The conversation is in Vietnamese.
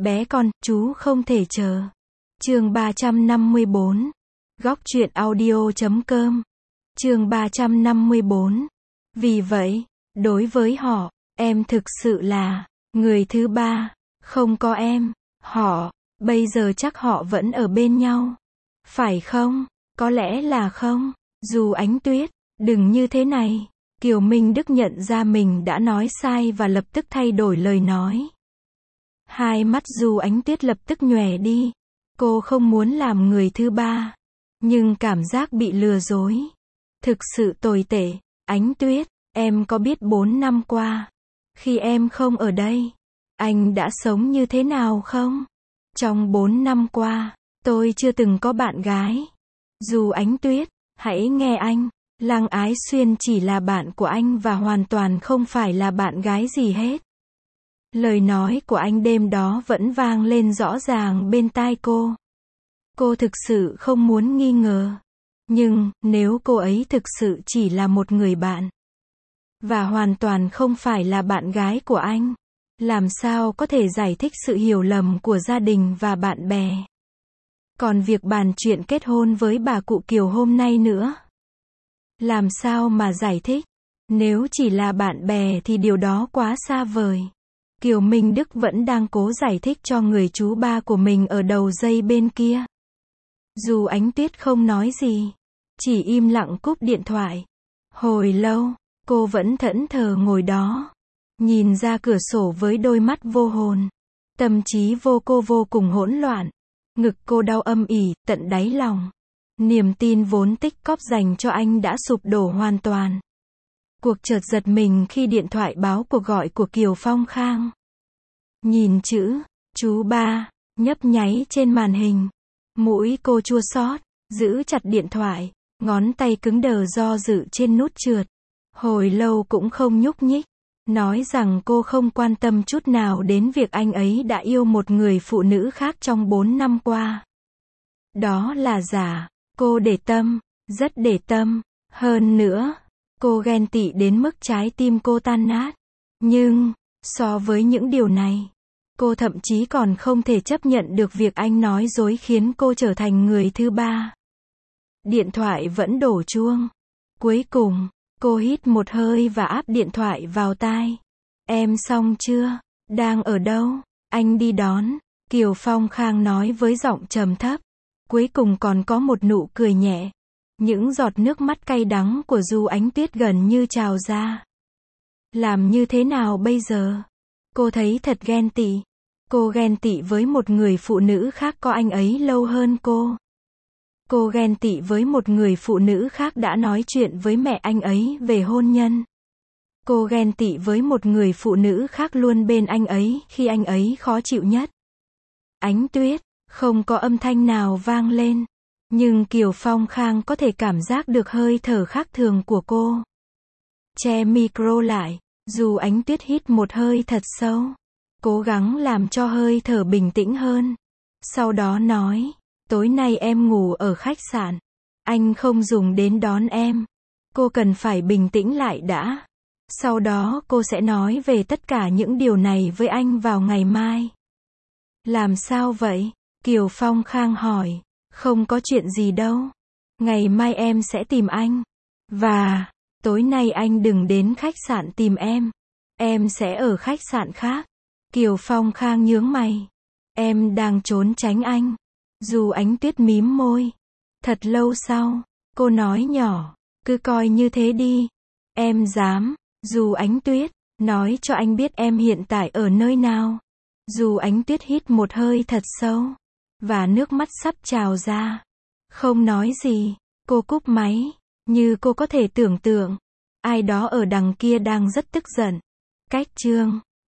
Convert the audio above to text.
Bé con, chú không thể chờ. Chương 354. Góc truyện audio.com. Chương 354. Vì vậy, đối với họ, em thực sự là người thứ ba, không có em, họ, bây giờ chắc họ vẫn ở bên nhau. Phải không? Có lẽ là không. Dù Ánh Tuyết, đừng như thế này. Kiều Minh Đức nhận ra mình đã nói sai và lập tức thay đổi lời nói. Hai mắt Dù Ánh Tuyết lập tức nhòe đi. Cô không muốn làm người thứ ba. Nhưng cảm giác bị lừa dối. Thực sự tồi tệ. Ánh Tuyết, em có biết 4 năm qua, khi em không ở đây, anh đã sống như thế nào không? Trong 4 năm qua, tôi chưa từng có bạn gái. Dù Ánh Tuyết, hãy nghe anh. Lăng Ái Xuyên chỉ là bạn của anh và hoàn toàn không phải là bạn gái gì hết. Lời nói của anh đêm đó vẫn vang lên rõ ràng bên tai cô. Cô thực sự không muốn nghi ngờ. Nhưng, nếu cô ấy thực sự chỉ là một người bạn, và hoàn toàn không phải là bạn gái của anh, làm sao có thể giải thích sự hiểu lầm của gia đình và bạn bè? Còn việc bàn chuyện kết hôn với bà cụ Kiều hôm nay nữa, làm sao mà giải thích? Nếu chỉ là bạn bè thì điều đó quá xa vời. Kiều Minh Đức vẫn đang cố giải thích cho người chú ba của mình ở đầu dây bên kia. Dù Ánh Tuyết không nói gì, chỉ im lặng cúp điện thoại. Hồi lâu, cô vẫn thẫn thờ ngồi đó, nhìn ra cửa sổ với đôi mắt vô hồn. Tâm trí cô vô cùng hỗn loạn. Ngực cô đau âm ỉ, tận đáy lòng. Niềm tin vốn tích cóp dành cho anh đã sụp đổ hoàn toàn. Cuộc chợt giật mình khi điện thoại báo cuộc gọi của Kiều Phong Khang. Nhìn chữ, chú ba, nhấp nháy trên màn hình. Mũi cô chua xót, giữ chặt điện thoại, ngón tay cứng đờ do dự trên nút trượt. Hồi lâu cũng không nhúc nhích. Nói rằng cô không quan tâm chút nào đến việc anh ấy đã yêu một người phụ nữ khác trong 4 năm qua. Đó là giả. Cô để tâm, rất để tâm. Hơn nữa, cô ghen tị đến mức trái tim cô tan nát. Nhưng, so với những điều này, cô thậm chí còn không thể chấp nhận được việc anh nói dối khiến cô trở thành người thứ ba. Điện thoại vẫn đổ chuông. Cuối cùng, cô hít một hơi và áp điện thoại vào tai. Em xong chưa? Đang ở đâu? Anh đi đón. Kiều Phong Khang nói với giọng trầm thấp. Cuối cùng còn có một nụ cười nhẹ. Những giọt nước mắt cay đắng của Dù Ánh Tuyết gần như trào ra. Làm như thế nào bây giờ? Cô thấy thật ghen tị. Cô ghen tị với một người phụ nữ khác có anh ấy lâu hơn cô. Cô ghen tị với một người phụ nữ khác đã nói chuyện với mẹ anh ấy về hôn nhân. Cô ghen tị với một người phụ nữ khác luôn bên anh ấy khi anh ấy khó chịu nhất. Ánh Tuyết, không có âm thanh nào vang lên. Nhưng Kiều Phong Khang có thể cảm giác được hơi thở khác thường của cô. Che micro lại, Dù Ánh Tuyết hít một hơi thật sâu. Cố gắng làm cho hơi thở bình tĩnh hơn. Sau đó nói, tối nay em ngủ ở khách sạn. Anh không dùng đến đón em. Cô cần phải bình tĩnh lại đã. Sau đó cô sẽ nói về tất cả những điều này với anh vào ngày mai. Làm sao vậy? Kiều Phong Khang hỏi. Không có chuyện gì đâu. Ngày mai em sẽ tìm anh. Và, tối nay anh đừng đến khách sạn tìm em. Em sẽ ở khách sạn khác. Kiều Phong Khang nhướng mày. Em đang trốn tránh anh. Dù Ánh Tuyết mím môi. Thật lâu sau, cô nói nhỏ. Cứ coi như thế đi. Em dám. Dù Ánh Tuyết, nói cho anh biết em hiện tại ở nơi nào. Dù Ánh Tuyết hít một hơi thật sâu. Và nước mắt sắp trào ra. Không nói gì. Cô cúp máy. Như cô có thể tưởng tượng. Ai đó ở đằng kia đang rất tức giận. Cách chương